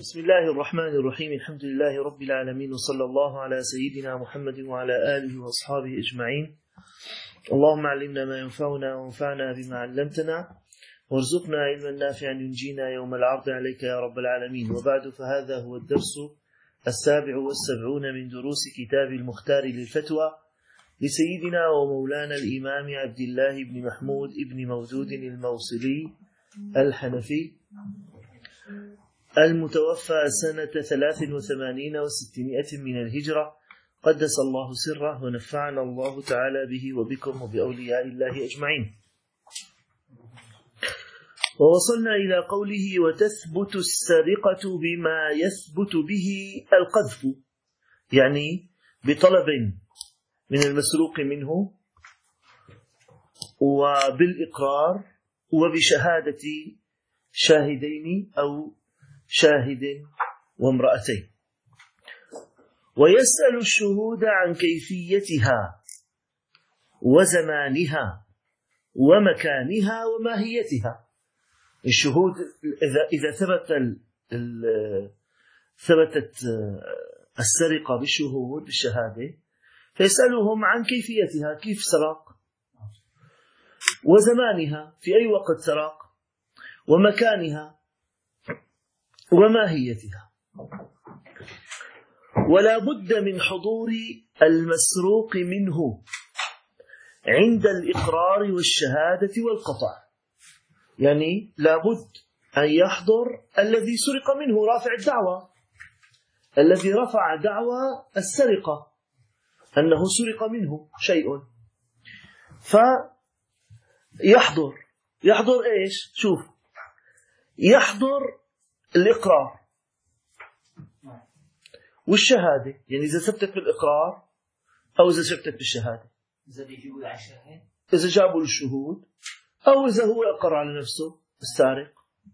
بسم الله الرحمن الرحيم. الحمد لله رب العالمين، وصلى الله على سيدنا محمد وعلى آله وأصحابه أجمعين. اللهم علمنا ما ينفعنا وانفعنا بما علمتنا، وارزقنا علما نافعا ينجينا يوم العرض عليك يا رب العالمين. وبعد، فهذا هو الدرس 77 من دروس كتاب المختار للفتوى لسيدنا ومولانا الإمام عبد الله بن محمود بن مودود الموصلي الحنفي، المتوفى سنة 83 و600 من الهجرة، قدس الله سره ونفعنا الله تعالى به وبكم وبأولياء الله أجمعين. ووصلنا إلى قوله: وتثبت السرقة بما يثبت به القذف، يعني بطلب من المسروق منه وبالإقرار وبشهادة شاهدين أو شاهد وامرأتين. ويسأل الشهود عن كيفيتها وزمانها ومكانها وماهيتها. الشهود إذا ثبتت السرقة بالشهود بالشهادة، فيسألهم عن كيفيتها، كيف سرق، وزمانها، في أي وقت سرق، ومكانها وماهيتها. ولا بد من حضور المسروق منه عند الإقرار والشهادة والقطع، يعني لا بد أن يحضر الذي سرق منه، رافع الدعوة، الذي رفع دعوى السرقة أنه سرق منه شيء، يحضر إيش؟ شوف، يحضر الإقرار والشهادة، يعني إذا ثبتت بالإقرار أو إذا ثبتت بالشهادة، إذا جابوا الشهود أو إذا هو أقر على نفسه السارق.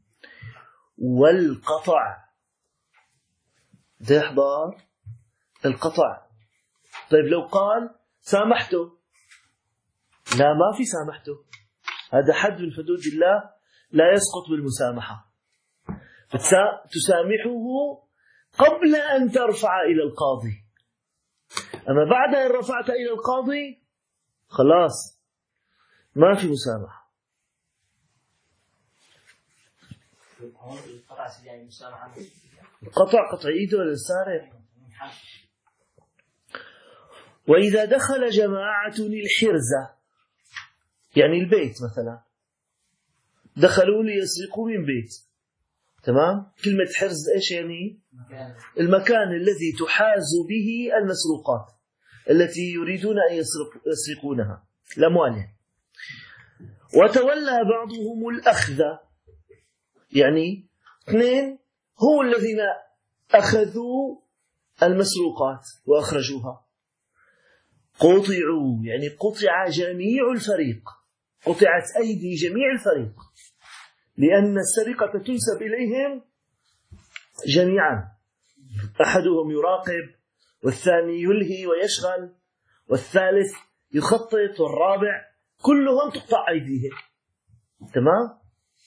والقطع، ده يحضر القطع. طيب لو قال سامحته، لا، ما في سامحته، هذا حد من حدود الله لا يسقط بالمسامحة، تسامحه قبل أن ترفع إلى القاضي، أما بعد أن رفعت إلى القاضي خلاص ما في مسامحة. القطع قطع إيده للسارق. وإذا دخل جماعة الحرزة، يعني البيت مثلا، دخلوا ليسرقوا من بيت، تمام؟ كلمة حرز إيش يعني؟ المكان الذي تحاز به المسروقات التي يريدون أن يسرقونها، الأموال. وتولى بعضهم الأخذ، يعني اثنين هم الذين أخذوا المسروقات وأخرجوها. قطعوا، يعني قطع جميع الفريق، قطعت أيدي جميع الفريق، لأن السرقة تنسب إليهم جميعا، أحدهم يراقب، والثاني يلهي ويشغل، والثالث يخطط، والرابع، كلهم تقطع أيديهم. تمام؟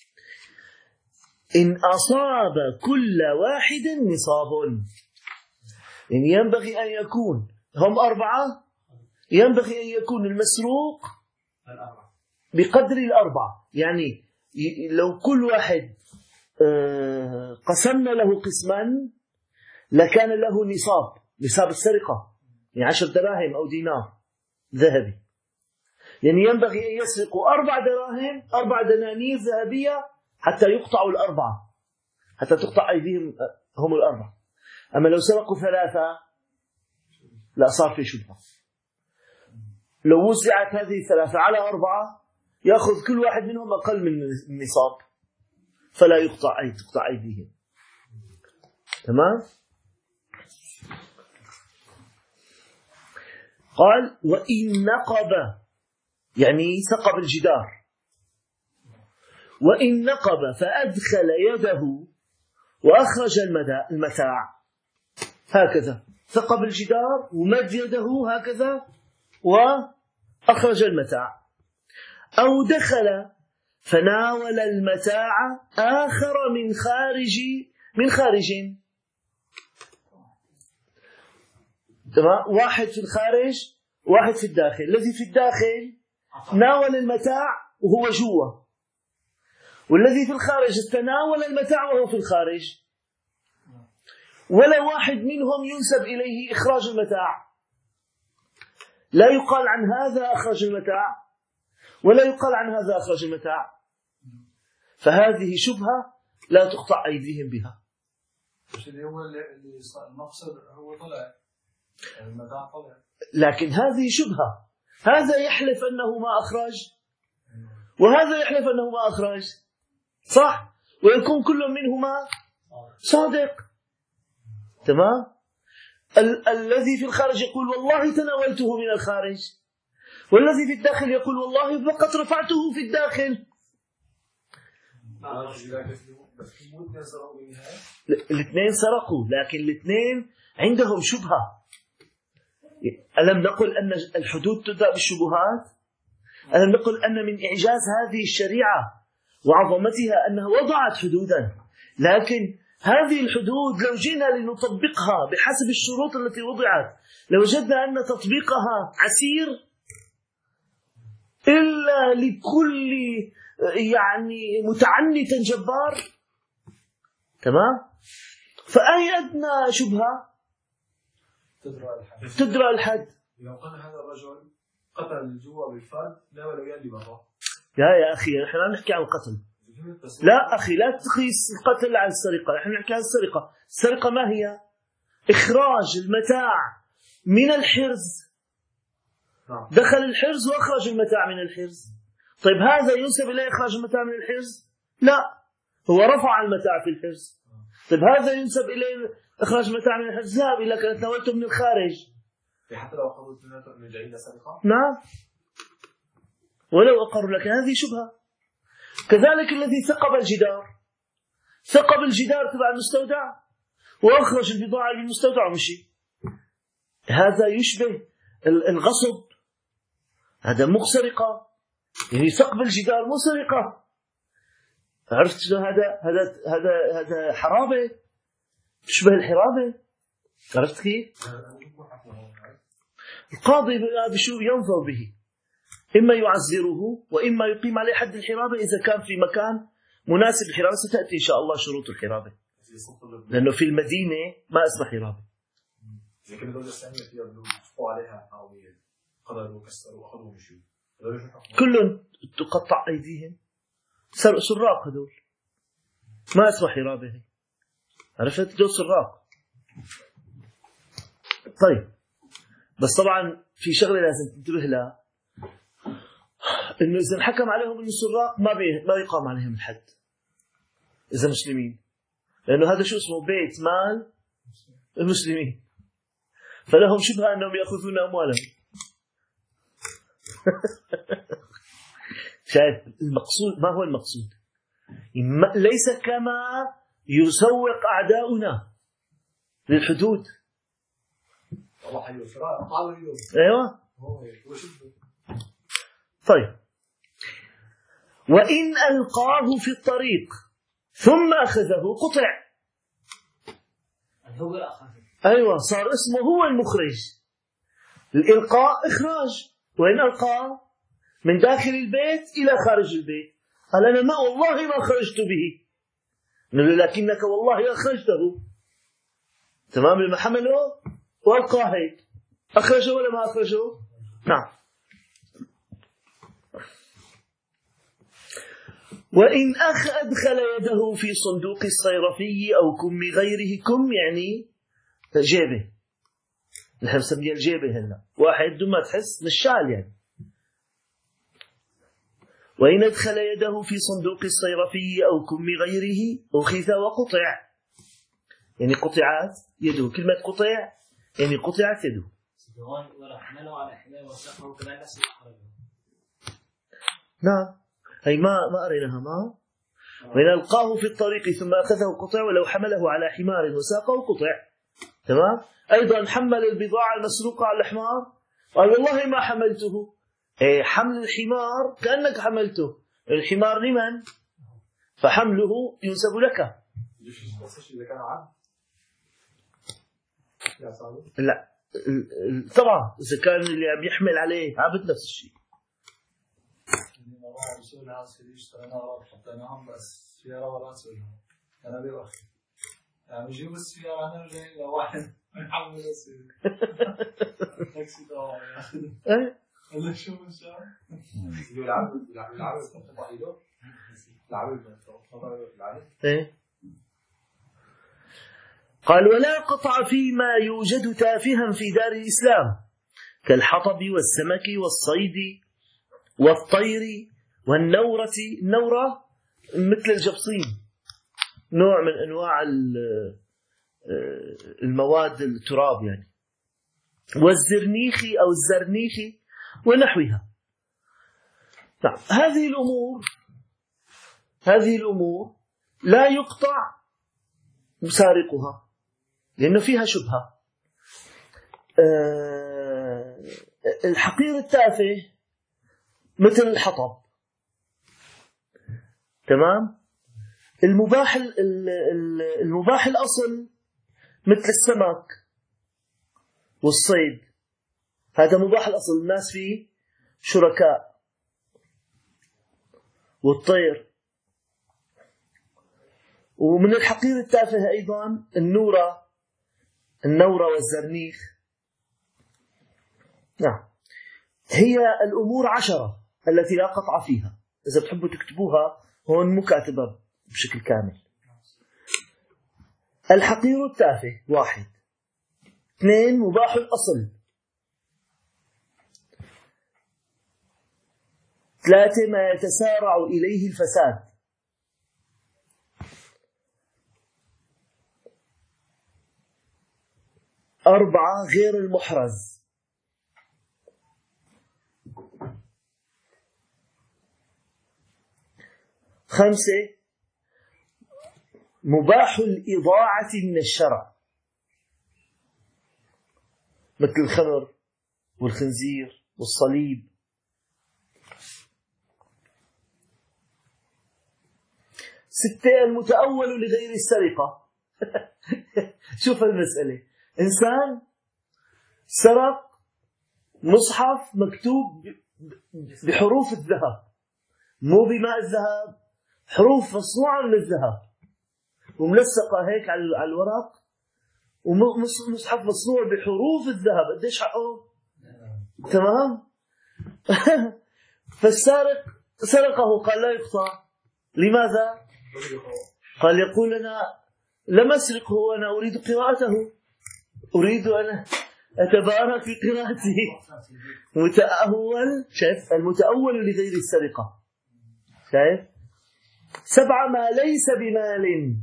إن أصاب كل واحد نصاب، يعني ينبغي أن يكون هم 4، ينبغي أن يكون المسروق بقدر 4، يعني لو كل واحد قسمنا له قسما لكان له نصاب السرقة، يعني 10 دراهم أو دينار ذهبي، يعني ينبغي أن يسرقوا 4 دراهم، 4 دنانير ذهبية حتى يقطعوا 4، حتى تقطع أيديهم هم 4. أما لو سرقوا 3 لا، صار في شبهة. لو وزعت هذه 3 على 4 يأخذ كل واحد منهم أقل من النصاب، فلا تقطع أيديهم. تمام؟ قال: وإن نقب، يعني ثقب الجدار، وإن نقب فأدخل يده وأخرج المتاع، هكذا ثقب الجدار ومد يده هكذا وأخرج المتاع، أو دخل فناول المتاع آخر من خارج من خارج. تمام. واحد في الخارج واحد في الداخل. الذي في الداخل ناول المتاع وهو جوا، والذي في الخارج تناول المتاع وهو في الخارج. ولا واحد منهم ينسب إليه إخراج المتاع، لا يقال عن هذا أخرج المتاع ولا يقال عن هذا أخرج المتاع. فهذه شبهة لا تقطع أيديهم بها. المقصد هو طلع المتاع طلع، لكن هذه شبهة. هذا يحلف أنه ما أخرج وهذا يحلف أنه ما أخرج، صح؟ ويكون كل منهما صادق. تمام. الذي في الخارج يقول والله تناولته من الخارج، والذي في الداخل يقول والله فقط رفعته في الداخل. الاثنين سرقوا، لكن الاثنين عندهم شبهة. ألم نقل أن الحدود تبدأ بالشبهات؟ ألم نقل أن من إعجاز هذه الشريعة وعظمتها أنها وضعت حدودا، لكن هذه الحدود لو جئنا لنطبقها بحسب الشروط التي وضعت لوجدنا أن تطبيقها عسير إلا لكل يعني متعنت جبار. تمام. فأي أدنى شبهة تدرى الحد. لو قال هذا الرجل قتل الجوا بالفرد لا ولو يلي برا. يا أخي نحن لا نحكي عن القتل. لا أخي لا تقيس القتل على السرقة. نحن نحكي عن السرقة. السرقة ما هي؟ إخراج المتاع من الحرز. دخل الحرز وأخرج المتاع من الحرز. طيب هذا ينسب إليه إخراج المتاع من الحرز؟ لا، هو رفع المتاع في الحرز. طيب هذا ينسب إليه إخراج المتاع من الحرز؟ ذهب إلى كانت ناولته من الخارج. حتى لو أقروا من جعيل سرقة؟ نعم، ولو أقروا لك هذه شبهة. كذلك الذي ثقب الجدار، ثقب الجدار تبع المستودع وأخرج البضاعة من المستودع ومشي. هذا يشبه الغصب، هذا مو سرقة. يعني ثقب الجدار مو سرقة. عرفت شو هذا؟ هذا حرابة، تشبه الحرابة. عرفت كيف؟ القاضي بشو ينظر به، إما يعزره وإما يقيم عليه حد الحرابة إذا كان في مكان مناسب الحرابة. ستأتي إن شاء الله شروط الحرابة، لأنه في المدينة ما اسمها حرابة. لكن الدولة الثانية فيها بلوغ عليها حرامية قتلوا وكسروا وأخذوا ومشوا، كلهم تقطع أيديهم. سراق هذول ما اسمها حرابة. عرفت؟ دول سراق. طيب بس طبعا في شغلة لازم تنتبه لها، إنه إذا حكم عليهم إنه سراق ما يقام عليهم الحد إذا مسلمين، لأنه هذا شو اسمه بيت مال المسلمين، فلهم شبهة أنهم يأخذون أموالهم. شايف المقصود؟ ما هو المقصود؟ ليس كما يسوق أعداؤنا للحدود. أيوة. طيب وإن ألقاه في الطريق ثم أخذه قطع. أيوة، صار اسمه هو المخرج. الإلقاء إخراج، وإن ألقاه من داخل البيت إلى خارج البيت قال أنا ما والله ما خرجت به، لكنك والله أخرجته. تمام. لما حمله وألقاه هيك أخرجه ولا ما أخرجه؟ نعم. وإن أدخل يده في صندوق الصيرفي أو كم غيره. كم يعني جيبه، نحن نسميها الجيبة هنا. واحد دون ما تحس نشال يعني. وإن أدخل يده في صندوق الصيرفي أو كم غيره أخذ وقطع. يعني قطعت يده. كلمة قطع يعني قطعت يده. نعم، هي ما أريناها. ما وإن ألقاه في الطريق ثم أخذه قطع، ولو حمله على حمار وساقه قطع. تمام. أيضا حمل البضاعة المسروقة على الحمار قال والله ما حملته. حمل الحمار كأنك حملته. الحمار لمن؟ فحمله ينسب لك. بس إذا كان عبد يا صاحبي لا طبعا إذا كان اللي عم يحمل عليه عبد نفس الشيء. يعني ما راح يسوي لها سيدي اشترينا راب حطيناهم بس سيارة ولا تسويها أنا بيوخي يعني يجيب السيارة نرجع إلى واحد يحمل السيارة تاكسي طبعا إيه ولا شو من شاء العبد تقطع إيده العبد إيه. قال ولا قطع فيما يوجد تافها في دار الإسلام كالحطب والسمك والصيد والطير والنورة. النورة مثل الجبصين، نوع من أنواع المواد التراب يعني، والزرنيخ أو الزرنيخ ونحوها. نعم هذه الأمور لا يقطع مسارقها لأنه فيها شبهة. الحقير التافه مثل الحطب، تمام. المباح الأصل مثل السمك والصيد، هذا مباح الأصل الناس فيه شركاء. والطير. ومن الحقير التافه أيضا النورة والزرنيخ. نعم هي الأمور 10 التي لا قطع فيها. إذا بتحبوا تكتبوها هون مكاتبة بشكل كامل. الحقير التافه 1. 2 مباح الأصل. 3 ما يتسارع إليه الفساد. 4 غير المحرز. 5 مباح الإضاعة من الشرع مثل الخمر والخنزير والصليب. 6 المتأول لغير السرقة. شوف المسألة، إنسان سرق مصحف مكتوب بحروف الذهب، مو بماء الذهب، حروف مصنوعة من الذهب وملصقة هيك على الورق، ومصحف مصنوع بحروف الذهب. قديش حقه؟ تمام. فالسارق سرقه، قال لا يقطع. لماذا؟ قال يقول أنا لم أسرقه وأنا أريد قراءته، أريد أن أتبارك في قراءته. متأول، شايف؟ المتأول لغير السرقة. شايف؟ 7 ما ليس بمال.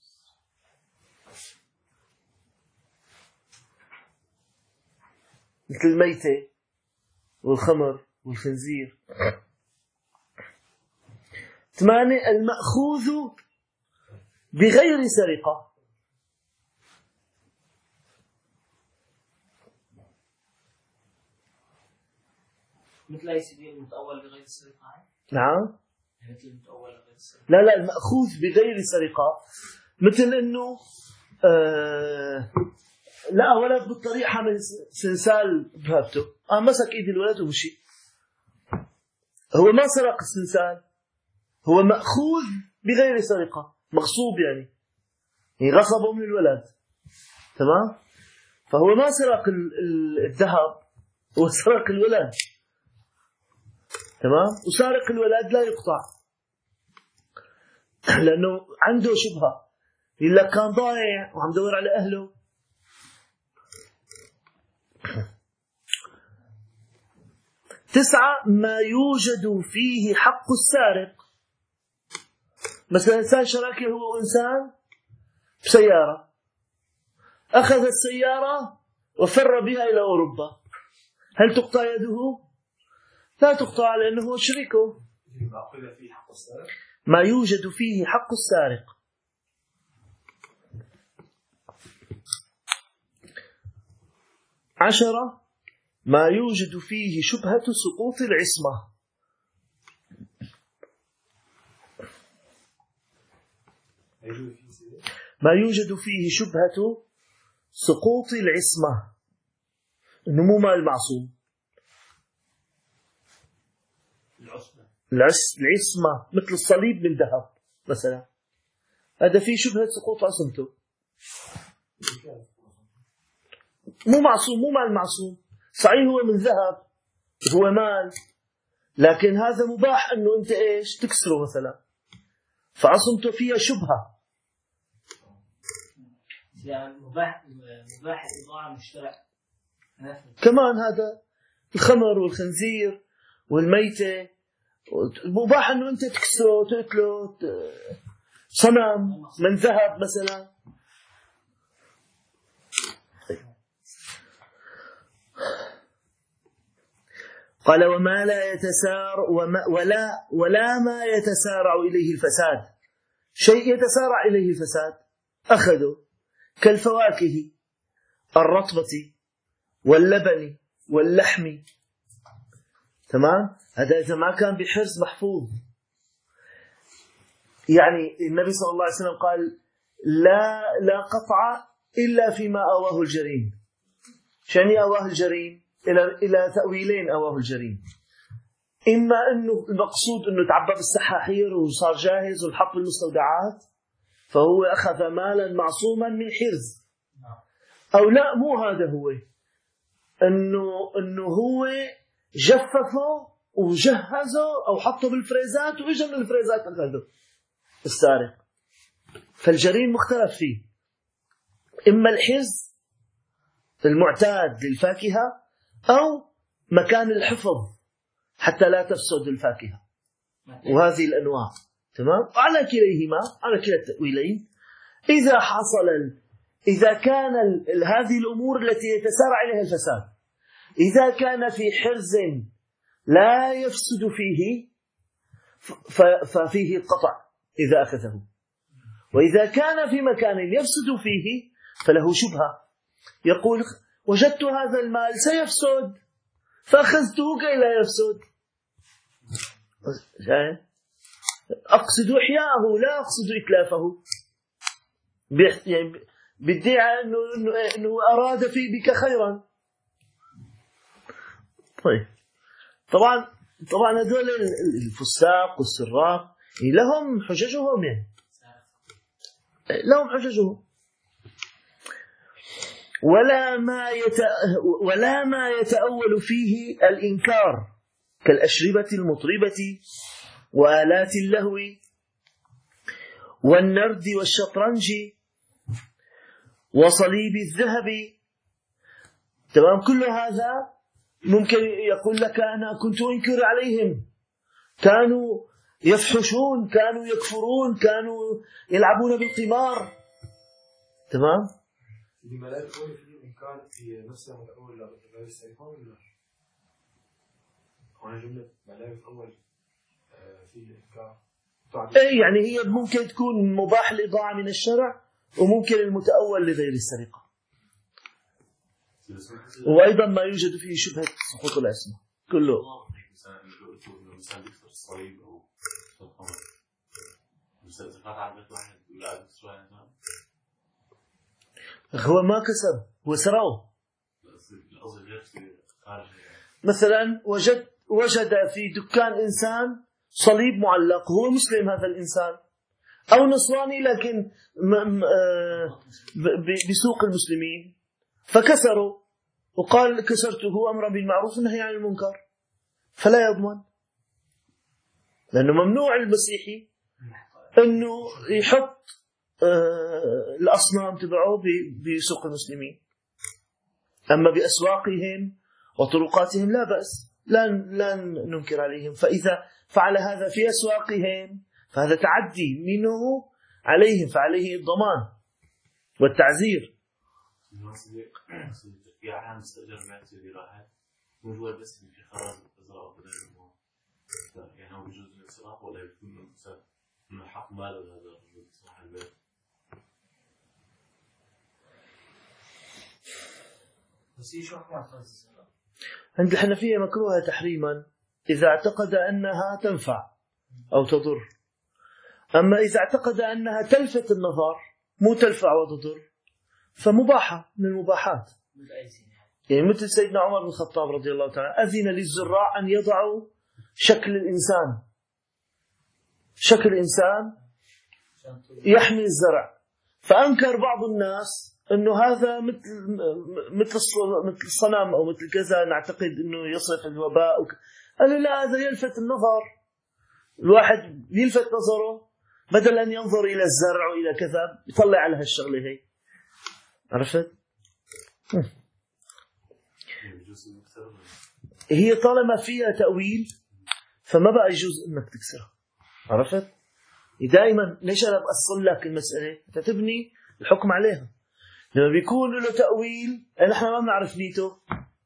مثل الميتة والخمر والخنزير. 8 المأخوذ بغير سرقة. مثل أي سبيل المتأول بغير السرقة. نعم. مثل المتأول بغير السرقة. لا المأخوذ بغير سرقة مثل إنه لا ولد بالطريق حامل سنسال بهبته، مسك ايد الولد ومشي. هو ما سرق السنسال، هو مأخوذ بغير سرقة، مغصوب يعني غصبه من الولد. تمام. فهو ما سرق الذهب، هو سرق الولد. تمام. وسارق الولد لا يقطع لأنه عنده شبهة، إلا كان ضايع وعم دور على أهله. 9 ما يوجد فيه حق السارق. مثلا إنسان شراكه هو إنسان بسيارة، أخذ السيارة وفر بها إلى أوروبا، هل تقطع يده؟ لا تقطع لأنه هو شريكه. ما يوجد فيه حق السارق. 10 ما يوجد فيه شبهة سقوط العصمة. ما يوجد فيه شبهة سقوط العصمة، إنه مو مال معصوم. العصمة مثل الصليب من ذهب مثلا، هذا فيه شبهة سقوط عصمته، مو معصوم، مو مال معصوم. صحيح هو من ذهب، هو مال، لكن هذا مباح انه انت ايش تكسره مثلا، فعصمته فيها شبهة. يعني مباح الإضاعة مشترع كمان هذا الخمر والخنزير والميتة مباح انه انت تكسره وتأكله، صنم من ذهب مثلا. قال وما لا يتسار ولا ما يتسارع إليه الفساد، شيء يتسارع إليه الفساد أخذوا كالفواكه الرطبة واللبن واللحم. تمام، هذا إذا ما كان بحرص محفوظ. يعني النبي صلى الله عليه وسلم قال لا قطع إلا فيما أواه الجرين. شنو أواه الجرين؟ إلى تأويلين أواه الجرين. إما أنه المقصود أنه تعبى بالسحاحير وصار جاهز والحط بالمستودعات فهو أخذ مالا معصوما من حرز، أو لا مو هذا هو، أنه هو جففه وجهزه أو حطه بالفريزات وإجا من الفريزات أخذه السارق. فالجرين مختلف فيه، إما الحرز المعتاد للفاكهة أو مكان الحفظ حتى لا تفسد الفاكهة، وهذه الأنواع. تمام، على كليهما، على كلا التأويلين إذا كان هذه الأمور التي يتسارع إليها الفساد، إذا كان في حرز لا يفسد فيه ففيه القطع إذا أخذه، وإذا كان في مكان يفسد فيه فله شبهة. يقول وجدت هذا المال سيفسد فأخذته كي لا يفسد، أقصد إحياءه لا أقصد إتلافه، يعني بيدعي أنه أراد بك خيرا. طيب طبعا هذول الفساق والسراق لهم حججهم، يعني لهم حججهم. ولا ما يتأول فيه الإنكار كالأشربة المطربة وآلات اللهو والنرد والشطرنج وصليب الذهب. تمام، كل هذا ممكن يقول لك أنا كنت أنكر عليهم، كانوا يفحشون، كانوا يكفرون، كانوا يلعبون بالقمار. تمام، لما لا يكون فيه الإنكار في نفسه الأول لا يستيقظ ولا هنا جملة ما لا يتأول فيه الإنكار. يعني هي ممكن تكون مباح الإضاعة من الشرع، وممكن المتأول لغير السرقة، وأيضا ما يوجد فيه شبهة سقوط العصمة كله. هو ما كسب، هو سرقه. مثلا وجد في دكان إنسان صليب معلق، هو مسلم هذا الإنسان أو نصراني لكن بسوق المسلمين، فكسروا وقال كسرته أمرا بالمعروف ونهي عن المنكر، فلا يضمن، لأنه ممنوع المسيحي أنه يحط الأصنام تبعه بسوق المسلمين. أما بأسواقهم وطرقاتهم لا بأس، لا ننكر عليهم. فإذا فعل هذا في أسواقهم فهذا تعدي منه عليهم، فعليه الضمان والتعزير. عند الحنفية مكروهة تحريما إذا اعتقد أنها تنفع أو تضر. أما إذا اعتقد أنها تلفت النظر مو تنفع وتضر، فمباحة من المباحات. يعني مثل سيدنا عمر بن الخطاب رضي الله تعالى أذن للزراع أن يضعوا شكل الإنسان يحمي الزرع، فأنكر بعض الناس أنه هذا مثل الصنم أو مثل كذا، نعتقد أنه يصرف الوباء قالوا لا، هذا يلفت النظر، الواحد يلفت نظره بدل أن ينظر إلى الزرع وإلى كذا يطلع على هالشغلة هي. عرفت؟ هي طالما فيها تأويل فما بقى يجوز أنك تكسرها. عرفت؟ دائما ليش أنا بأصل لك المسألة تتبني الحكم عليها. لما بيكون له تأويل نحن ما بنعرف نيته،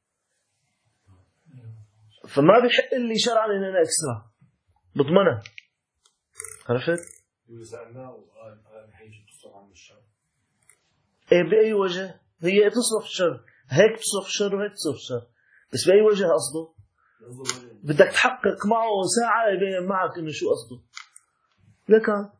فما بيحق لي شرعا أن أنا أكسرها، بضمنها. عرفت؟ إيه بأي وجه هي تصرف الشر، هيك تصرف الشر وهيك تصرف الشر، بس بأي وجه قصده؟ بدك تحقق معه ساعة يبين معك إنه شو قصده. لكن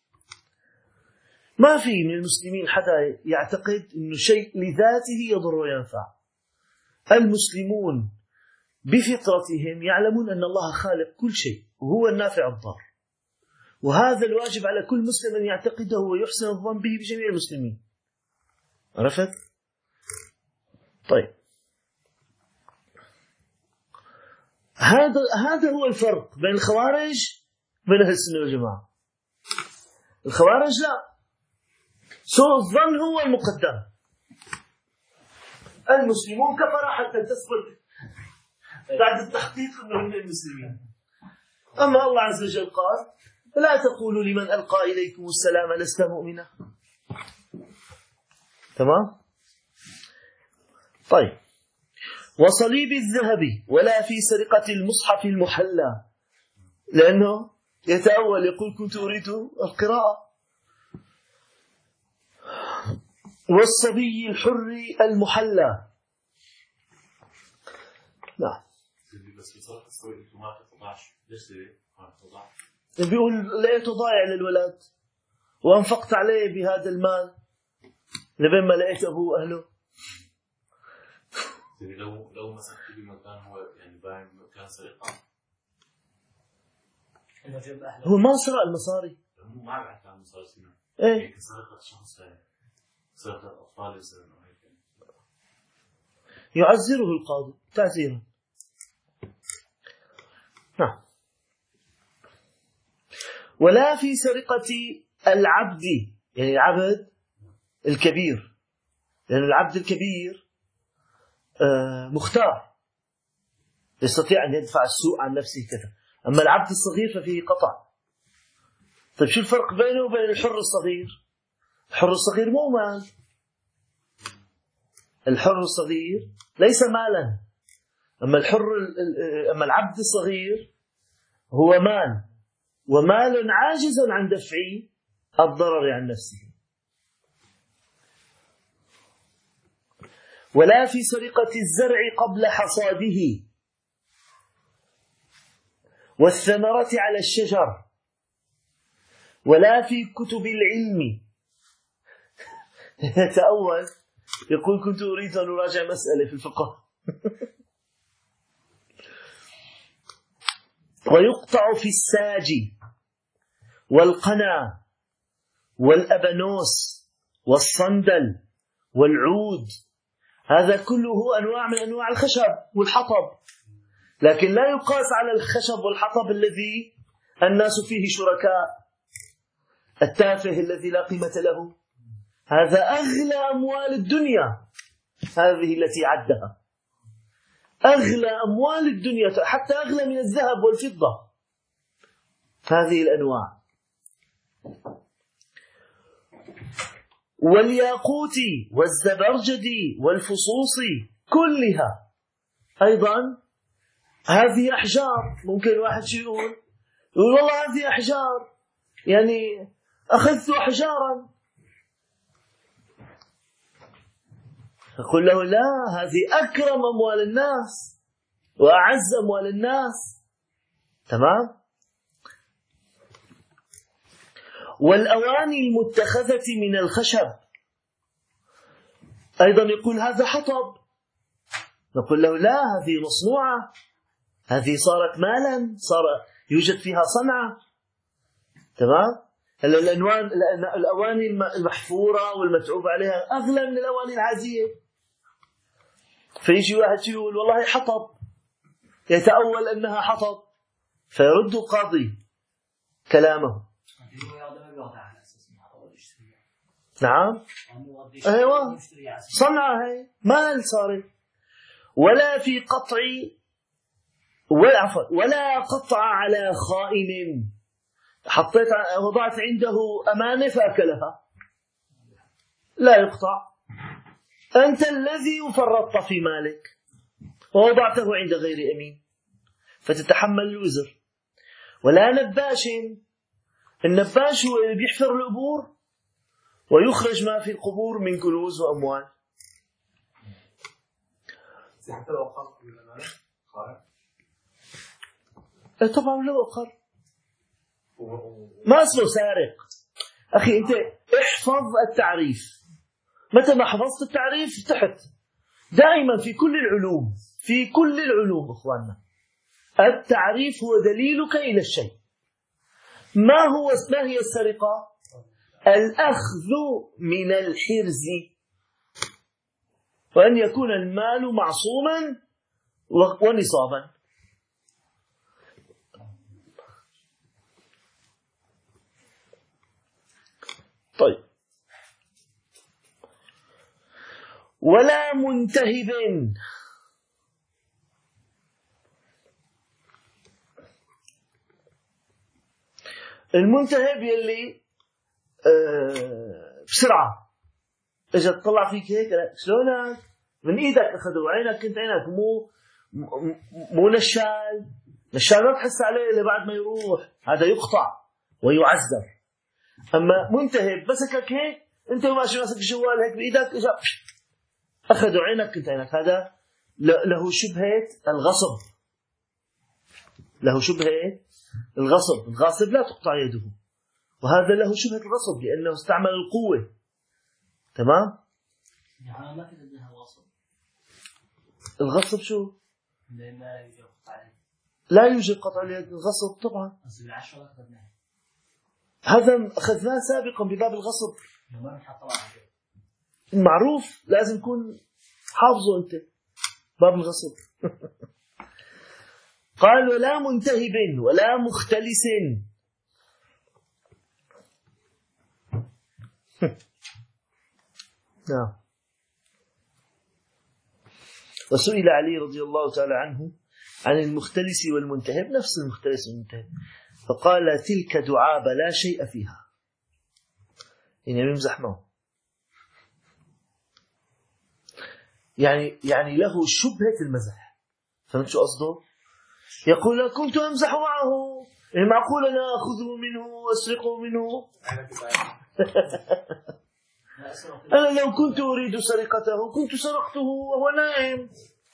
ما في من المسلمين حدا يعتقد إنه شيء لذاته يضر وينفع. المسلمون بفطرتهم يعلمون أن الله خالق كل شيء وهو النافع الضار، وهذا الواجب على كل مسلم أن يعتقده ويحسن الظن به بجميع المسلمين. عرفت؟ طيب، هذا هو الفرق بين الخوارج وبين أهل السنة والجماعة. الخوارج لا، سوء الظن هو المقدم. المسلمون كفر حتى تثبت بعد التحقيق أنهم من المسلمين. أما الله عز وجل قال: لا تقولوا لمن ألقى إليكم السلام لست مؤمنا. تمام؟ طيب، وصليب الذهب ولا في سرقة المصحف المحلى، لأنه يتأول يقول كنت أريد القراءة. والصبي الحر المحلى. نعم. بيقول لقيته ضايع للولد وأنفقت عليه بهذا المال لبين ما لقيت أبوه وأهله. يعني لو مسكت بمكان هو يعني باين مكان سرقة، هو ما سرق المصاري، هو ما بعت عن مصاري سنة. إيه، سرقة شخص ثاني، سرقة أطفال مثلا. يعزره القاضي تعزيرا. نعم. ولا في سرقة العبد، يعني العبد الكبير، لأن العبد الكبير مختار يستطيع أن يدفع السوء عن نفسه كذا، أما العبد الصغير ففيه قطع. طيب شو الفرق بينه وبين الحر الصغير؟ الحر الصغير مو مال، الحر الصغير ليس مالا، أما العبد الصغير هو مال، ومال عاجز عن دفع الضرر عن نفسه. ولا في سرقة الزرع قبل حصاده والثمرة على الشجر، ولا في كتب العلم. يتأول يقول كنت أريد أن أراجع مسألة في الفقه. ويقطع في الساج والقنا والأبنوس والصندل والعود، هذا كله أنواع من أنواع الخشب والحطب، لكن لا يقاس على الخشب والحطب الذي الناس فيه شركاء، التافه الذي لا قيمة له. هذا أغلى أموال الدنيا، هذه التي عدها أغلى أموال الدنيا، حتى أغلى من الذهب والفضة، هذه الأنواع. والياقوت والزبرجد والفصوص كلها أيضا هذه أحجار. ممكن واحد يقول والله هذه أحجار، يعني أخذت أحجارا، أقول له لا، هذه أكرم أموال الناس وأعز أموال الناس. تمام. والأواني المتخذة من الخشب أيضا يقول هذا حطب، نقول له لا، هذه مصنوعة، هذه صارت مالا، صار يوجد فيها صنعة. تمام. الأواني المحفورة والمتعوب عليها أغلى من الأواني العادية. فيجي واحد يقول والله حطب، يتأول أنها حطب، فيرد القاضي كلامه. نعم، أيوة، صنعة هي مال صارت. ولا في قطع ولا قطع على خائن، حطيت وضعت عنده أمانة فأكلها، لا يقطع. أنت الذي فرطت في مالك ووضعته عند غير أمين فتتحمل الوزر. ولا نباش، النباش هو اللي بيحفر القبور ويخرج ما في القبور من كنوز وأموال. حتى لو أقر بالأمانة طبعا لو أقر ما اسمه سارق. أخي أنت احفظ التعريف، متى ما حفظت التعريف تحت دائما في كل العلوم أخواننا التعريف هو دليلك إلى الشيء. ما هي السرقة؟ الأخذ من الحرز، وأن يكون المال معصوما ونصابا. طيب. ولا منتهب، المنتهب يلي بسرعة اجى تطلع فيك هيك، شلونك من ايدك اخذوا، عينك كنت عينك مو نشال ما تحس عليه الا بعد ما يروح، هذا يقطع ويعذر. اما منتهب مسكك هيك انت ماشي ماسك الجوال هيك بايدك، اجى اخذوا عينك كنت عينك، هذا له شبهة الغصب، له شبهة الغصب. الغاصب لا تقطع يده، وهذا له شبهة الغصب لأنه استعمل القوة. تمام. يعني ما في عندنا غصب. الغصب شو؟ لا يوجد قطع اليد. لا يوجد قطع اليد. الغصب طبعا هذا أخذناه سابقا بباب الغصب، معروف، لازم يكون حافظه أنت باب الغصب. قال ولا منتهب ولا مختلس. نعم. وسئل علي رضي الله تعالى عنه عن المختلس والمنتهب، نفس المختلس والمنتهب، فقال تلك دعابة لا شيء فيها، يعني يمزح معه، يعني له شبهة المزح. فهمت شو قصده؟ يقول كنت أمزح معه، معقول أنا أخذه منه وأسرقه منه؟ أنا لو كنت أريد سرقته كنت سرقته وهو نائم.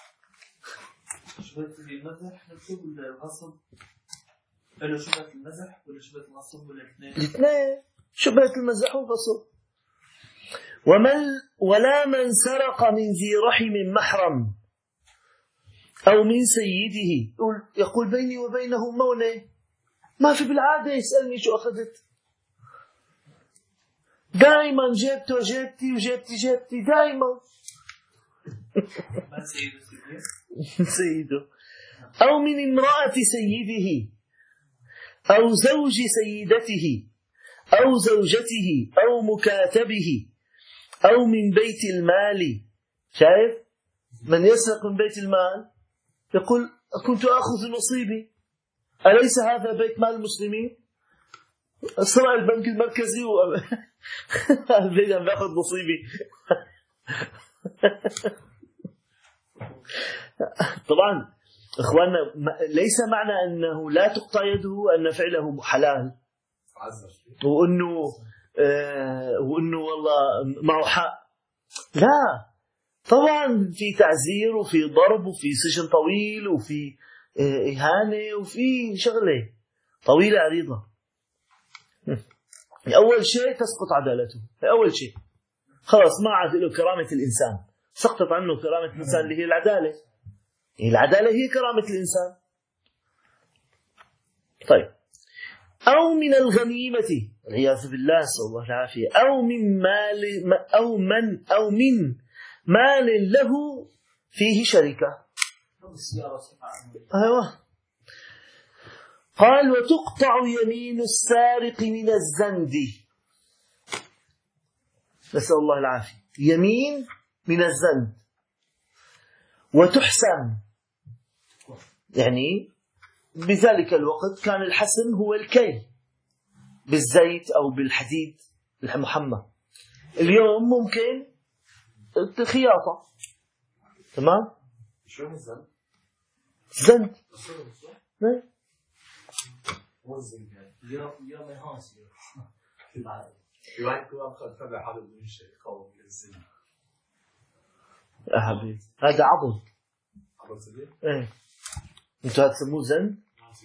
شبهة المزح نفسه ولا الغصب؟ له شبهة المزح ولا شبهة الغصب ولا الاثنين؟ الاثنين، شبهة المزح والغصب. ولا من سرق من ذي رحم محرم أو من سيده، يقول بيني وبينه مونة، ما في بالعادة يسألني شو أخذت، دائما جبته جبتي وجبتي جبتي دائما. سيده. أو من امرأة سيده أو زوج سيدته أو زوجته أو مكاتبه أو من بيت المال. شايف من يسرق من بيت المال يقول كنت أخذ نصيبي، أليس هذا بيت مال المسلمين؟ سرق البنك المركزي والبيت عم بأخذ نصيبي. طبعا إخواننا ليس معنى أنه لا تقطع يده أن فعله حلال وأنه والله معه حق، لا، طبعا في تعزير وفي ضرب وفي سجن طويل وفي إهانة وفي شغلة طويلة عريضة. أول شيء تسقط عدالته، أول شيء خلاص ما عاد له كرامة الإنسان، سقطت عنه كرامة الإنسان اللي هي العدالة. العدالة هي كرامة الإنسان. طيب، أو من الغنيمة والعياذ بالله، نسأل الله العافية، أو من مال له فيه شركة. أيوة. قال وتقطع يمين السارق من الزند، نسأل الله العافية، يمين من الزند، وتحسن، يعني بذلك الوقت كان الحسن هو الكيل بالزيت أو بالحديد المحمى. اليوم ممكن الخياطة. تمام؟ شلون الزند؟ زند موزن يعني. اليوم يهونس في واحد كمان خلفه حاله بدون شيء قوي الزند. يا حبيبي هذا عضل. عضل سليم؟ ايه انتوا هتسموه زند؟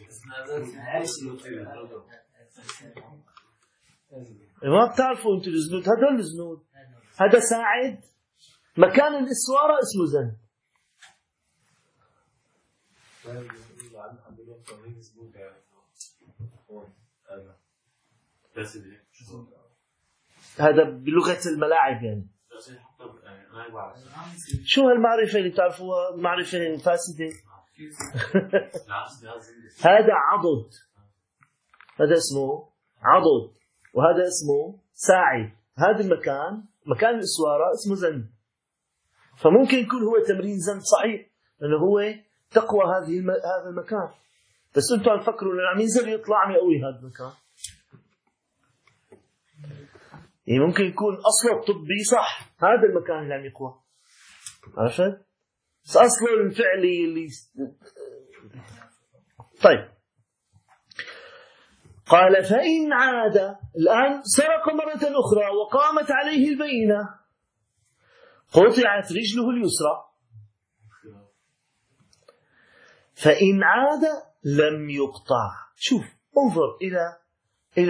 ما بتعرفوا انتوا الزنود، هذول الزنود. هذا ساعد، مكان الاسواره اسمه زند. هذا بلغة الملاعب يعني. شو هالمعرفة اللي تعرفوها معرفة فاسدة؟ هذا عضد، هذا اسمه عضد، وهذا اسمه ساعد. هذا المكان مكان الإسوارة اسمه زند. فممكن يكون هو تمرين زند صحيح لأنه هو تقوى هذا المكان، بس أنتوا عم تفكروا إنه عم ينزل يطلع عم يقوي هذا المكان. يعني ممكن يكون أصله الطبي صح، هذا المكان اللي عم يقوى، عرفت؟ بس أصله الفعلي اللي طيب. قال فإن عاد، الآن سرق مرة أخرى وقامت عليه البينة، قطعت رجله اليسرى. فإن عاد لم يقطع. شوف، انظر إلى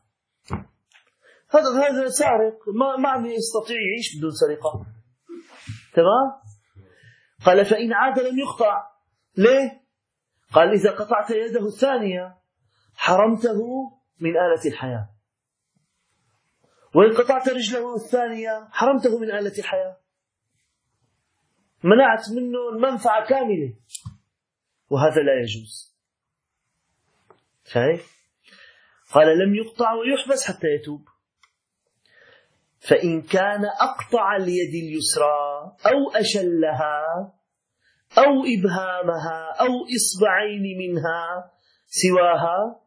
هذا سارق، ما عم يستطيع يعيش بدون سرقة. تمام؟ قال فإن عاد لم يقطع. ليه؟ قال إذا قطعت يده الثانية حرمته من آلة الحياة، وإن قطعت رجله الثانية حرمته من آلة الحياة، منعت منه المنفعة كاملة، وهذا لا يجوز. شايف؟ قال لم يقطع ويحبس حتى يتوب. فإن كان أقطع اليد اليسرى أو أشلها أو إبهامها أو إصبعين منها سواها،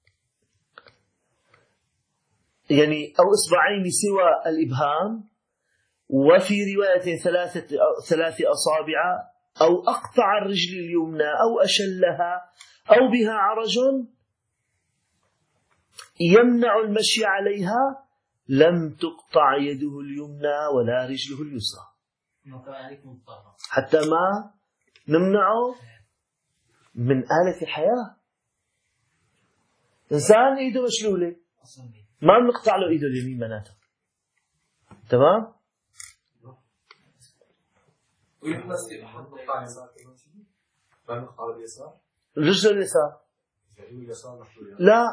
يعني أو إصبعين سوى الإبهام، وفي رواية ثلاث أصابع، أو أقطع الرجل اليمنى أو أشلها أو بها عرج يمنع المشي عليها، لم تقطع يده اليمنى ولا رجله اليسرى، حتى ما نمنعه من آلة الحياة. إنسان إيده مشلولة ما بنقطع له إيده اليمين مناته. تمام؟ ويحبس كيف؟ نقطع اليسار كمان شيء؟ ما نقطع اليسار؟ الرجل اليسار؟ لا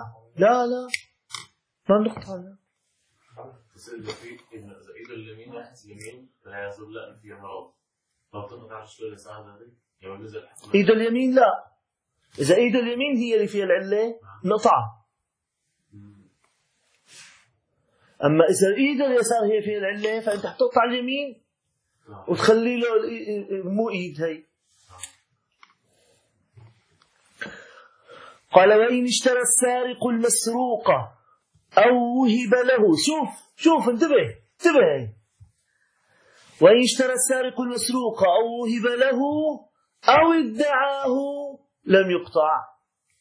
ما نقطع له. بس إذا إيده اليمين فلا يزول لا فيها مرض. لو تقطع الرجل اليسار هذا يعني نزل إيده اليمين لا. إذا إيده اليمين هي اللي فيها العلة نقطعها. أما إذا إيده اليسار هي فيها العلة فأنت حتقطع اليمين وتخلي له مو إيد هي. قال وإن اشترى السارق المسروق أو وهب له. شوف انتبه. وإن اشترى السارق المسروق أو وهب له أو ادعاه لم يقطع.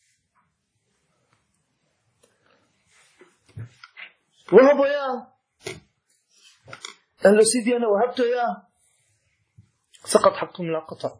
وهبه إياه، قال له سيدي أنا وهبته إياه، سقط حقه من القطع.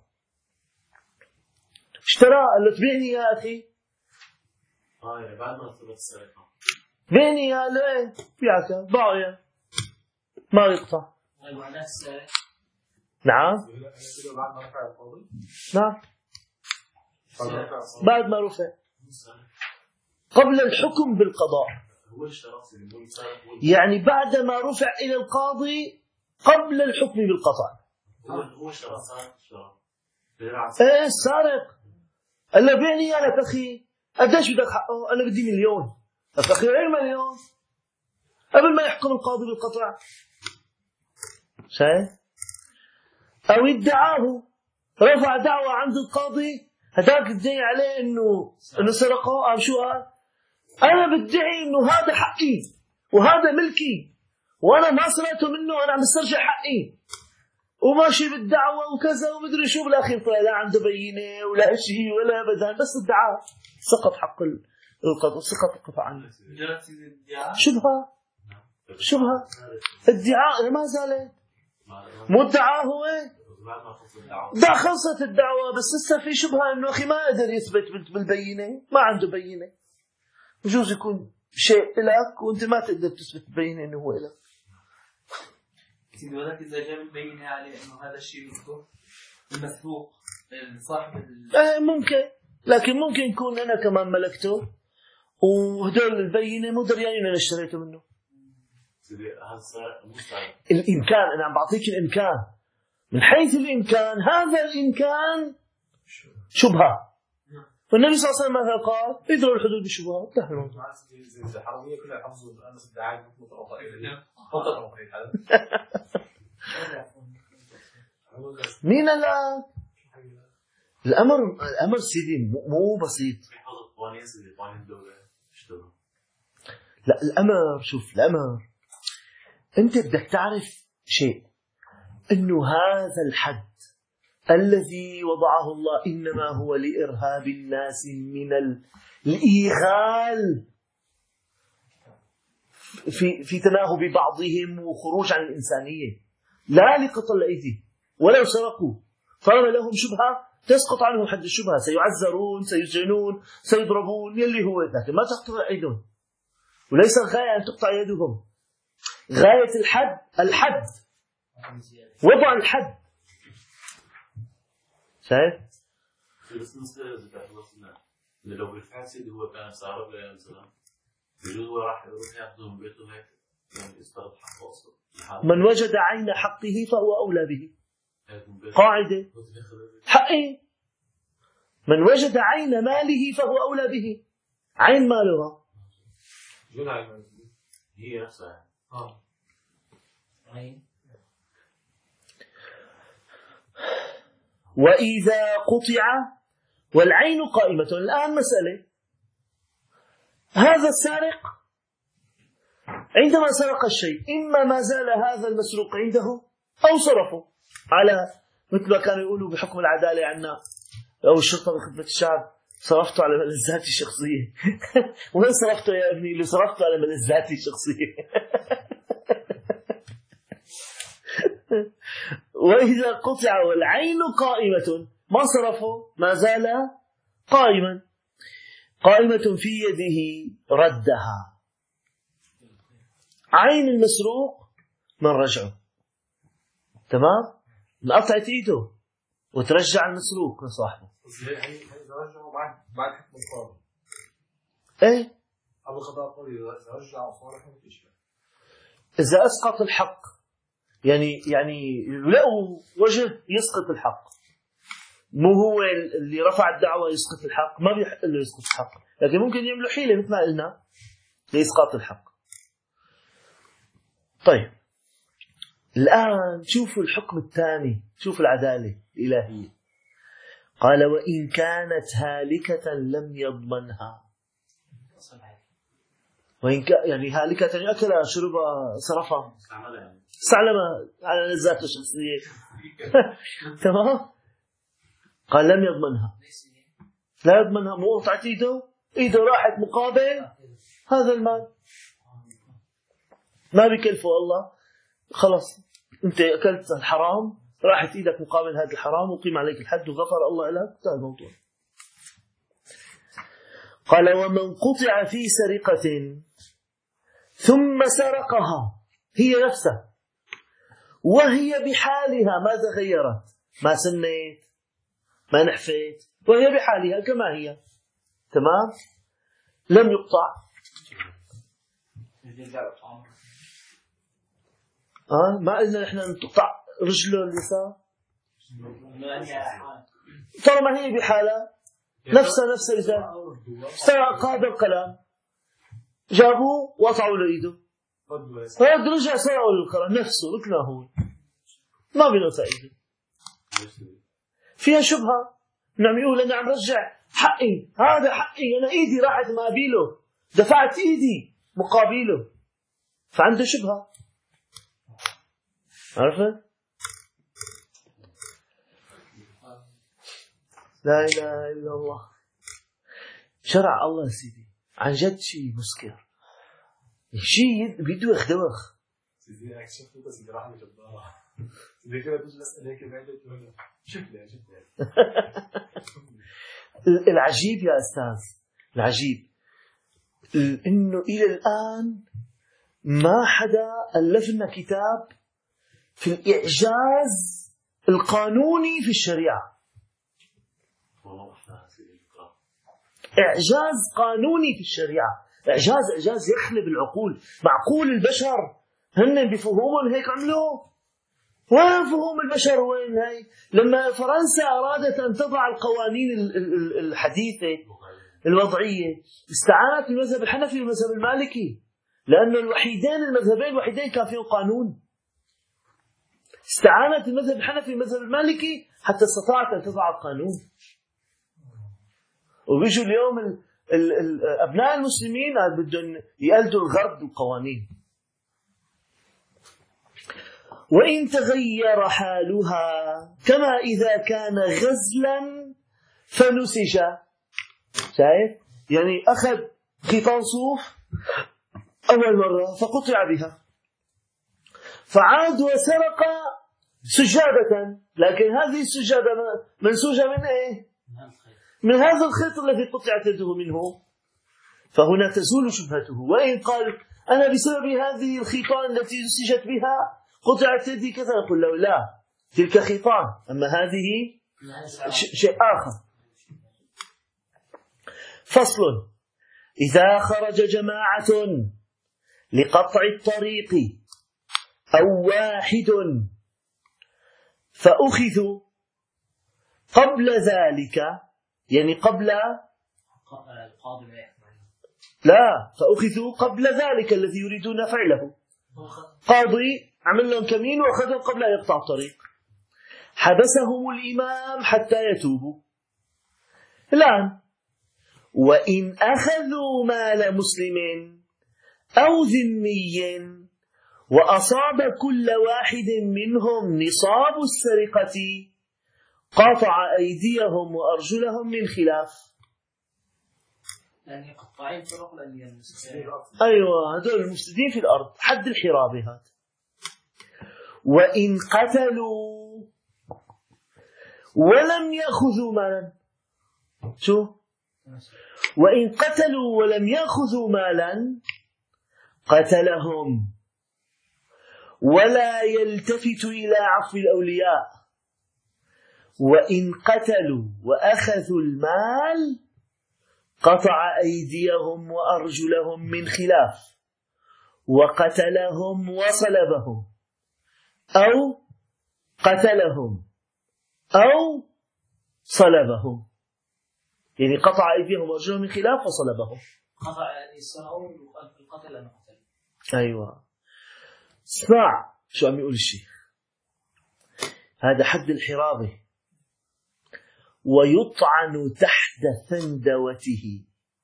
اشتراه، قال له تبيعني يا أخي. يعني بعد ما ثبت السرقة. بيني يا ليه بيعك باعه ما يقطع. وعلى السارق نعم بعد ما رفع القاضي نعم القاضي بعد ما رفع قبل الحكم بالقضاء، هو الشرف اللي هو يسارق يعني بعد ما رفع إلى القاضي قبل الحكم بالقطع. هو الشرف صار الشرف ايه السارق قال له بيعني يا لك أخي قديش بدك حقه؟ أنا بدي 1,000,000. أخي 1,000,000 قبل ما يحكم القاضي بالقطع. شايف؟ أو ادعاه، رفع دعوة عند القاضي، هداك ادعي عليه إنه سرقه. أو شو قال؟ أنا بدعي إنه هذا حقي وهذا ملكي وأنا ما سرقته منه، أنا عم استرجع حقي، وماشي بالدعوة وكذا ومدري شو. بالأخير طلع لا عنده بينة ولا شيء ولا أبدا، بس ادعاء. سقط حق القضاء، سقط القطع عنه. شبهة ادعاء ما زالت مدعاه هو ده خلصت الدعوة، بس لسه في شبهة إنه أخي ما قدر يثبت بالبينة، ما عنده بينة. بجوز يكون شيء لك وأنت ما تقدر تثبت البينة إنه هو لك. ولكن إذا جاب البينة عليه إنه هذا الشيء ملكه المسروق صاحب ممكن، لكن ممكن يكون أنا كمان ملكته وهدول البينة مو دريانين أنا اشتريته منه. الإمكان أنا عم بعطيك الإمكان، من حيث الإمكان هذا الإمكان شبهة. والنبي صلى الله عليه وسلم ماذا قال؟ ادروا الحدود بالشبهات. انتهى الموضوع. الحرامية كلها يحفظوا الأنس الدعاية فقط مين الآن؟ الأمر سيدي مو بسيط. لا الأمر، شوف الأمر أنت بدك تعرف شيء، إنه هذا الحد الذي وضعه الله إنما هو لإرهاب الناس من الإيغال في تناهب بعضهم وخروج عن الإنسانية، لا لقطع الأيدي. ولو سرقوا طالما لهم شبهة تسقط عنهم حد الشبهة، سيعذرون، سيسجنون، سيضربون يلي هو، لكن ما تقطع أيدهم. وليس الغاية أن تقطع يدهم، غاية الحد وضع الحد. شايف؟ بس المسألة ذكرت الله لو بالفعل سيدي هو كان سارق له مثلا بجوز هو راح ياخذه من بيته هيك يعني يستغرق حقه أصلا. من وجد عين حقه فهو أولى به. قاعدة حقه. من وجد عين ماله فهو أولى به. عين ماله هي نفسها عين. وإذا قطع والعين قائمة. الآن مسألة، هذا السارق عندما سرق الشيء إما ما زال هذا المسروق عنده أو صرفه، على مثل ما كانوا يقولوا بحكم العدالة عنا أو الشرطة بخدمة الشعب، صرفته على ملذاتي الشخصية. وين صرفته يا ابني؟ اللي صرفته على ملذاتي الشخصية. وإذا قطع والعين قائمة، ما صرفه ما زال قائمة في يده ردها. عين المسروق من رجعه، تمام، نقطعت ايده وترجع المسروق لصاحبه. بعد حكم القاضي ايه أبو خطاب قولي رجع وصالحه وتشفى. إذا أسقط الحق يعني لقوا وجه يسقط الحق، مو هو اللي رفع الدعوة يسقط الحق، ما بيحق له يسقط الحق، لكن ممكن يعملوا حيلة مثل ما قلنا لإسقاط الحق. طيب الآن شوفوا الحكم الثاني، شوفوا العدالة الإلهية. قال وإن كانت هالكة لم يضمنها. وإن يعني هالكة يعني أكلها شربها صرفها استعلمها على لذاته الشخصية. تمام. قال لم يضمنها، لا يضمنها، مو قطعت ايده راحت مقابل هذا المال، ما بكلفه الله. خلاص انت اكلت الحرام، راحت ايدك مقابل هذا الحرام وقيم عليك الحد وغفر الله لك، انتهى الموضوع. قال ومن قطع في سرقة ثم سرقها هي نفسها وهي بحالها ما تغيرت، ما سنيت ما نحفت، وهي بحالها كما هي تمام، لم يقطع. ما قلنا نحن نقطع رجله اليسار طالما هي بحالها نفسها نفس الرجال. سرق هذا القلم، جابوه وقطعوا له ايده، فرد رجع سرقوا القلم نفسه مثل ما هو، ما بينقطع ايده. فيها شبهه، نعم يقول انا عم رجع حقي، هذا حقي، انا ايدي راحت مقابله، دفعت ايدي مقابله، فعنده شبهه. عرفت؟ لا اله الا الله. شرع الله سيدي عن جد شيء مسكر، شيء بده يخدوخ. سيدي انا اكتشفت بس جراحه جباره. سيدي كده تجلس عليك بعيد تقول شوف لي العجيب يا أستاذ، العجيب إنه إلى الآن ما حدا ألف لنا كتاب في الإعجاز القانوني في الشريعة. إعجاز قانوني في الشريعة، إعجاز يخلب العقول. معقول البشر هن بفهومهم هيك عملوا؟ وين فهوم البشر؟ وين هاي؟ لما فرنسا أرادت أن تضع القوانين الحديثة الوضعية استعانت بالمذهب الحنفي والمذهب المالكي، لأن المذهبين الوحيدين كان فيهم قانون. استعانت بالمذهب الحنفي والمذهب المالكي حتى استطاعت أن تضع القانون. وبيجوا اليوم أبناء المسلمين بدهم يقلدوا الغرب بالقوانين. وإن تغير حالها كما إذا كان غزلا فنسج. شايف؟ يعني أخذ خيطان صوف أول مرة فقطع بها، فعاد وسرق سجادة، لكن هذه السجادة منسوجة من إيه؟ من هذا الخيط الذي قطعت يده منه، فهنا تزول شبهته. وإن قال أنا بسبب هذه الخيطان التي نسجت بها قطعت يدي كذا، يقول له لا، تلك خيطان، أما هذه شيء آخر. فصل: إذا خرج جماعة لقطع الطريق أو واحد فأخذوا قبل ذلك، يعني قبل لا، فأخذوا قبل ذلك الذي يريدون فعله. قاضي عمل لهم كمين وأخذهم قبل أن يقطع الطريق، حبسهم الإمام حتى يتوبوا. الآن وإن أخذوا مال مسلم أو ذمي وأصاب كل واحد منهم نصاب السرقة قطع أيديهم وأرجلهم من خلاف. يعني قطاعين طرق لأن أيوة، هذول المفسدين في الأرض، حد الحرابة هذا. وإن قتلوا ولم يأخذوا مالا، شو؟ وإن قتلوا ولم يأخذوا مالا قتلهم ولا يلتفت إلى عفو الأولياء. وإن قتلوا وأخذوا المال قطع أيديهم وأرجلهم من خلاف وقتلهم وصلبهم، أو قتلهم أو صلبهم، يعني قطع أيديهم وأرجلهم من خلاف وصلبهم. قطع يصنعون القتل أنا قتل. أيوة، اسمع شو عم يقول الشيخ. هذا حد الحرابة. ويطعن تحت ثندوته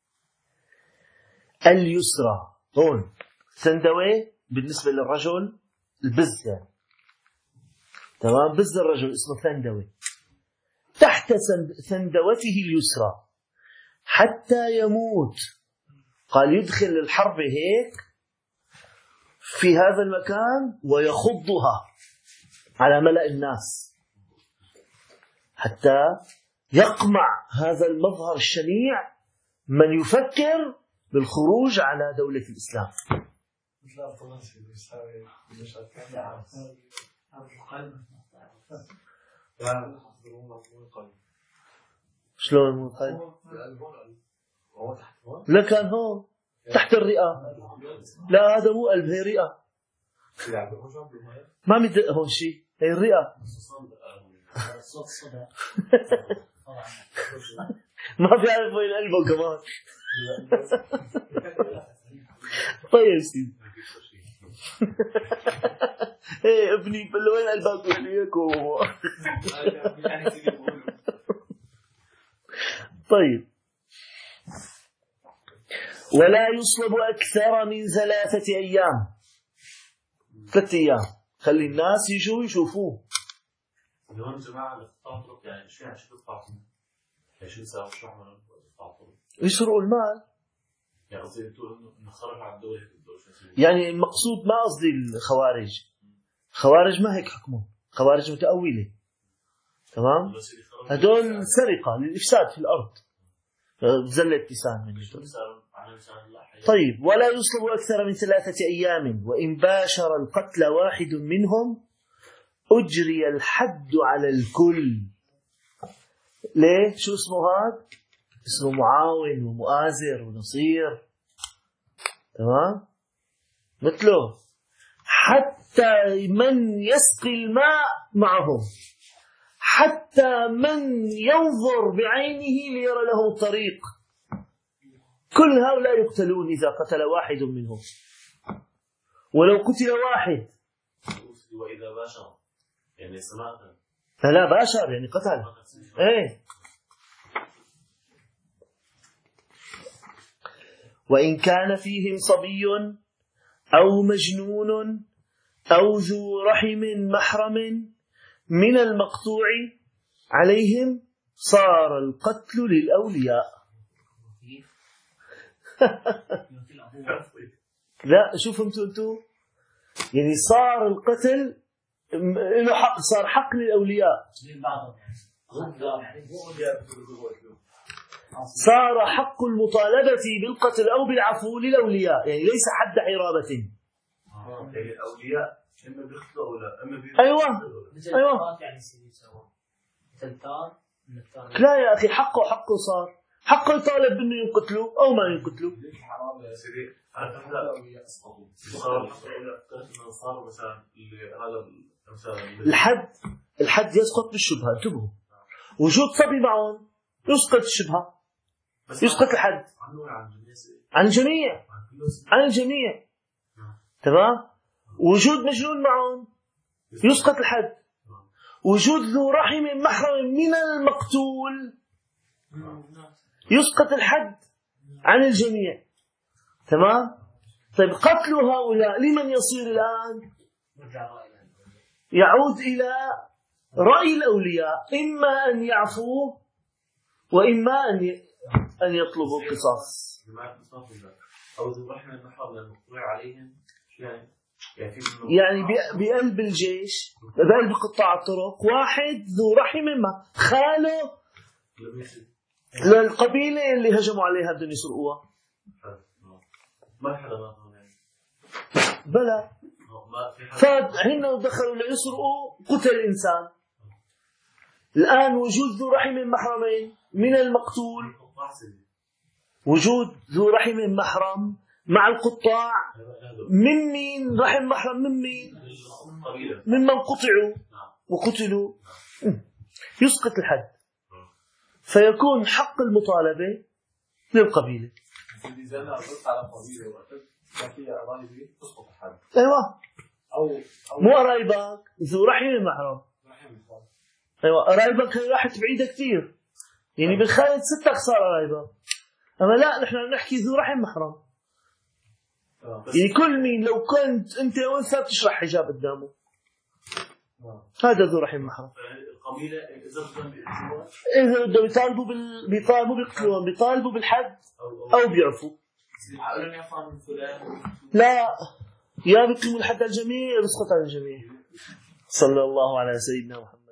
اليسرى. هون ثندوة بالنسبة للرجل البز، يعني تمام، بز الرجل اسمه ثندوة. تحت ثندوته اليسرى حتى يموت. قال يدخل الحرب هيك في هذا المكان ويخضها على ملأ الناس حتى يقمع هذا المظهر الشنيع من يفكر بالخروج على دولة الإسلام. مثل الطلاسي بيساوي المشاكل. شلون مو القلب؟ لا كان هون تحت الرئة. لا هذا مو قلب، هي رئة. ما مدق هون شيء، هي الرئة. ما بيعرف وين قلبه كمان. طيب سيدي. ايه ابني بقول وين قلبك وياكو. طيب ولا يصلب أكثر من 3 أيام. 3 أيام خلي الناس يجوا يشوفوه. اليوم جماعة القطاع طرق يعني شو يعني شو قطاع طرق؟ يعني شو يساوي شو عمل قطاع طرق؟ يسرقوا المال. يعني قصدي تقول إنه خرج على الدولة هيك الدولة شو يسوي؟ يعني المقصود ما قصدي الخوارج. خوارج ما هيك حكمهم، خوارج متأولة. تمام؟ هدول سرقة للإفساد في الأرض. زلة لسان من طيب ولا يصلب أكثر من 3 أيام وإن باشر القتل واحد منهم أجري الحد على الكل. ليه؟ شو اسمه هذا؟ اسمه معاون ومؤازر ونصير. تمام؟ مثله حتى من يسقي الماء معهم، حتى من ينظر بعينه ليرى له الطريق، كل هؤلاء يقتلون إذا قتل واحد منهم. ولو قتل واحد وإذا باشر يعني سماء فلا باشر يعني قتل. ايه وإن كان فيهم صبي أو مجنون أو ذو رحم محرم من المقطوع عليهم صار القتل للأولياء. لا شو فهمتوا انتوا؟ يعني صار القتل له حق، صار حق للأولياء. صار حق المطالبة بالقتل أو بالعفو للأولياء، يعني ليس حد حرابة. يعني الأولياء إما بيقتلوا أو لا، إما أيوة يعني سوا تلتان. لا يا أخي حقه صار حقه يطالب بأنه ينقتلوا أو ما ينقتلوا. حرام يا سيدي. صار صار مثلا هذا الحد يسقط بالشبهة. انتبهوا، وجود صبي معهم يسقط الشبهة، يسقط الحد عن الجميع. تمام؟ وجود مجنون معهم يسقط الحد. وجود ذو رحم محرم من المقتول يسقط الحد عن الجميع. تمام؟ طيب قتل هؤلاء لمن يصير الآن؟ يعود إلى رأي الأولياء، إما أن يعفوا وإما أن يطلبوا القصاص. أو ذو رحم محرم المقطوع عليهم يعني بقلب الجيش، بقلب قطاع الطرق، واحد ذو رحم خاله للقبيلة اللي هجموا عليها بدهم يسرقوها. ما حدا ما بلى فهن دخلوا ليسرقوا قتل الإنسان. الآن وجود ذو رحم محرمين من المقتول، وجود ذو رحم محرم مع القطاع من مين؟ رحم محرم من مين؟ ممن قطعوا وقتلوا، يسقط الحد، فيكون حق المطالبة للقبيلة. أيوة مو قرايبك ذو رحم محرم. أيوة قرايبك راحت بعيدة كتير، يعني بالخالد 6 صار قرايبك. أما لا نحن نحكي ذو رحم محرم، يعني كل مين لو كنت أنت أنثى بتشرح حجاب قدامه، هذا ذو رحم محرم. القبيلة إذا بدهم بيطالبوا بيقتلون، بيطالبوا بالحد أو بيعفوا. لا يا بيقيموا الحد على الجميع يسقط على الجميع. صلى الله على سيدنا محمد.